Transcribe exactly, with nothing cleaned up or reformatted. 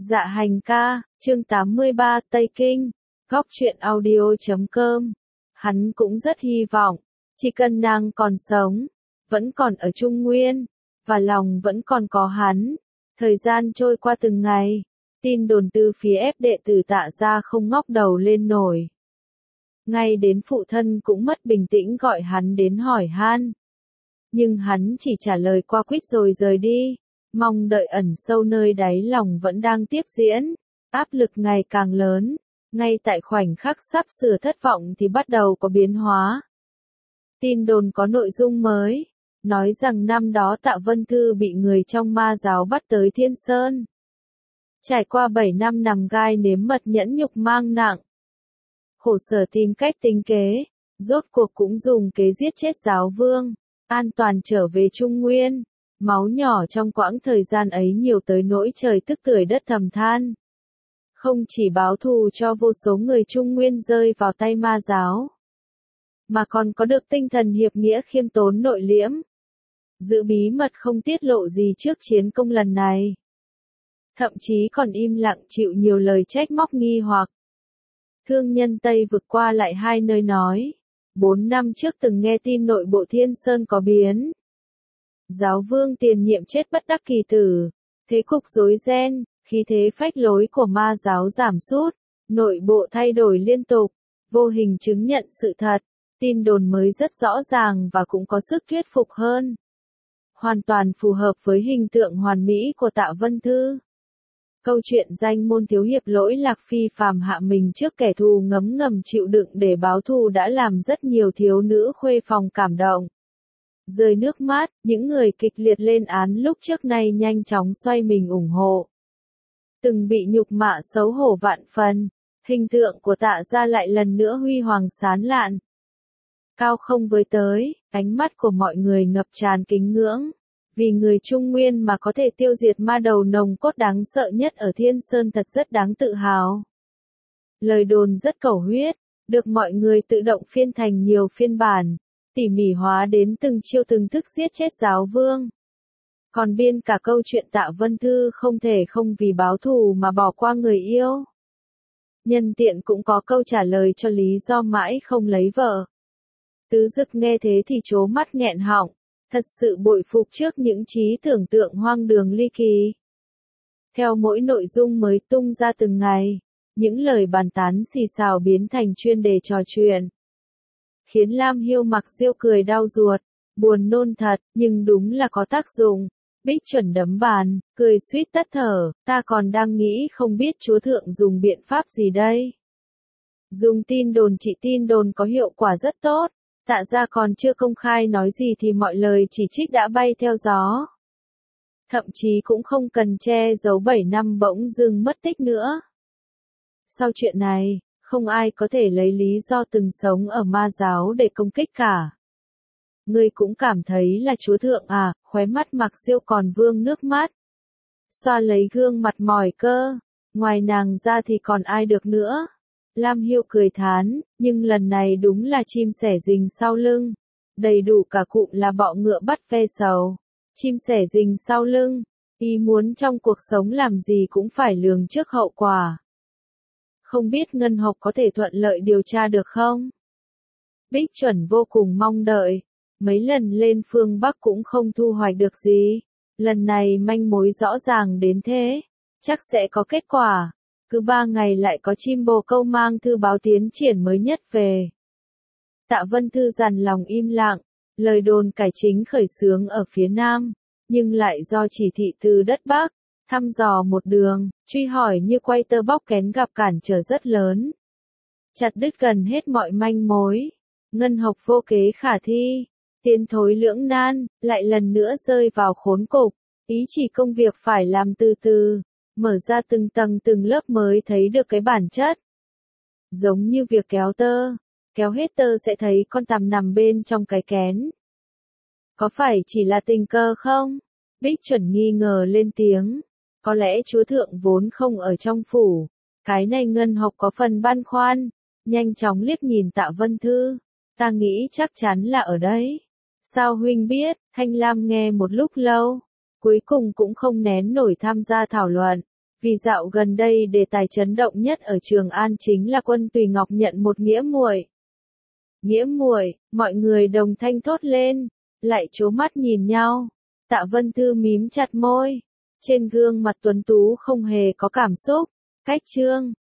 Dạ hành ca, chương tám mươi ba Tây Kinh, góc truyện audio chấm com. Hắn cũng rất hy vọng, chỉ cần nàng còn sống, vẫn còn ở Trung Nguyên, và lòng vẫn còn có hắn. Thời gian trôi qua từng ngày, tin đồn từ phía ép đệ tử Tạ gia không ngóc đầu lên nổi. Ngay đến phụ thân cũng mất bình tĩnh gọi hắn đến hỏi han. Nhưng hắn chỉ trả lời qua quýt rồi rời đi. Mong đợi ẩn sâu nơi đáy lòng vẫn đang tiếp diễn, áp lực ngày càng lớn, ngay tại khoảnh khắc sắp sửa thất vọng thì bắt đầu có biến hóa. Tin đồn có nội dung mới, nói rằng năm đó Tạ Vân Thư bị người trong ma giáo bắt tới Thiên Sơn. Trải qua bảy năm nằm gai nếm mật nhẫn nhục mang nặng. Khổ sở tìm cách tính kế, rốt cuộc cũng dùng kế giết chết giáo vương, an toàn trở về Trung Nguyên. Máu nhỏ trong quãng thời gian ấy nhiều tới nỗi trời tức tưởi đất thầm than. Không chỉ báo thù cho vô số người Trung Nguyên rơi vào tay ma giáo, mà còn có được tinh thần hiệp nghĩa khiêm tốn nội liễm. Giữ bí mật không tiết lộ gì trước chiến công lần này. Thậm chí còn im lặng chịu nhiều lời trách móc nghi hoặc. Thương nhân Tây vực qua lại hai nơi nói, bốn năm trước từng nghe tin nội bộ Thiên Sơn có biến. Giáo vương tiền nhiệm chết bất đắc kỳ tử, thế cục rối ren, khí thế phách lối của ma giáo giảm sút, nội bộ thay đổi liên tục, vô hình chứng nhận sự thật, tin đồn mới rất rõ ràng và cũng có sức thuyết phục hơn. Hoàn toàn phù hợp với hình tượng hoàn mỹ của Tạ Vân Thư. Câu chuyện danh môn thiếu hiệp lỗi lạc phi phàm hạ mình trước kẻ thù ngấm ngầm chịu đựng để báo thù đã làm rất nhiều thiếu nữ khuê phòng cảm động. Rơi nước mắt, những người kịch liệt lên án lúc trước nay nhanh chóng xoay mình ủng hộ. Từng bị nhục mạ xấu hổ vạn phần, hình tượng của Tạ gia lại lần nữa huy hoàng sáng lạn. Cao không với tới, ánh mắt của mọi người ngập tràn kính ngưỡng. Vì người Trung Nguyên mà có thể tiêu diệt ma đầu nồng cốt đáng sợ nhất ở Thiên Sơn thật rất đáng tự hào. Lời đồn rất cầu huyết, được mọi người tự động phiên thành nhiều phiên bản. Tỉ mỉ hóa đến từng chiêu từng thức giết chết giáo vương. Còn biên cả câu chuyện Tạ Vân Thư không thể không vì báo thù mà bỏ qua người yêu. Nhân tiện cũng có câu trả lời cho lý do mãi không lấy vợ. Tứ Dực nghe thế thì trố mắt nghẹn họng, thật sự bội phục trước những trí tưởng tượng hoang đường ly kỳ. Theo mỗi nội dung mới tung ra từng ngày, những lời bàn tán xì xào biến thành chuyên đề trò chuyện. Khiến Lam Hiêu Mặc Diêu cười đau ruột, buồn nôn thật, nhưng đúng là có tác dụng. Bích Chuẩn đấm bàn, cười suýt tắt thở, ta còn đang nghĩ không biết chúa thượng dùng biện pháp gì đây. Dùng tin đồn trị tin đồn có hiệu quả rất tốt, Tạ gia còn chưa công khai nói gì thì mọi lời chỉ trích đã bay theo gió. Thậm chí cũng không cần che giấu bảy năm bỗng dưng mất tích nữa. Sau chuyện này, không ai có thể lấy lý do từng sống ở ma giáo để công kích cả. Ngươi cũng cảm thấy là chúa thượng à, khóe mắt Mặc Diêu còn vương nước mắt. Xoa lấy gương mặt mỏi cơ, ngoài nàng ra thì còn ai được nữa. Lam Hiêu cười thán, nhưng lần này đúng là chim sẻ rình sau lưng. Đầy đủ cả cụm là bọ ngựa bắt ve sầu. Chim sẻ rình sau lưng, ý muốn trong cuộc sống làm gì cũng phải lường trước hậu quả. Không biết Ngân Hộc có thể thuận lợi điều tra được không? Bích Chuẩn vô cùng mong đợi. Mấy lần lên phương Bắc cũng không thu hoạch được gì. Lần này manh mối rõ ràng đến thế. Chắc sẽ có kết quả. Cứ ba ngày lại có chim bồ câu mang thư báo tiến triển mới nhất về. Tạ Vân Thư dằn lòng im lặng. Lời đồn cải chính khởi xướng ở phía Nam. Nhưng lại do chỉ thị từ đất Bắc. Thăm dò một đường, truy hỏi như quay tơ bóc kén gặp cản trở rất lớn. Chặt đứt gần hết mọi manh mối. Ngân Hộc vô kế khả thi. Tiến thối lưỡng nan, lại lần nữa rơi vào khốn cục. Ý chỉ công việc phải làm từ từ. Mở ra từng tầng từng lớp mới thấy được cái bản chất. Giống như việc kéo tơ. Kéo hết tơ sẽ thấy con tằm nằm bên trong cái kén. Có phải chỉ là tình cờ không? Bích Chuẩn nghi ngờ lên tiếng. Có lẽ chúa thượng vốn không ở trong phủ. Cái này Ngân Hộc có phần băn khoăn. Nhanh chóng liếc nhìn Tạ Vân Thư. Ta nghĩ chắc chắn là ở đấy. Sao huynh biết? Thanh Lam nghe một lúc lâu. Cuối cùng cũng không nén nổi tham gia thảo luận. Vì dạo gần đây đề tài chấn động nhất ở Trường An chính là Quân Tùy Ngọc nhận một nghĩa muội. Nghĩa muội, mọi người đồng thanh thốt lên, lại trố mắt nhìn nhau. Tạ Vân Thư mím chặt môi, trên gương mặt tuấn tú không hề có cảm xúc. Cách chương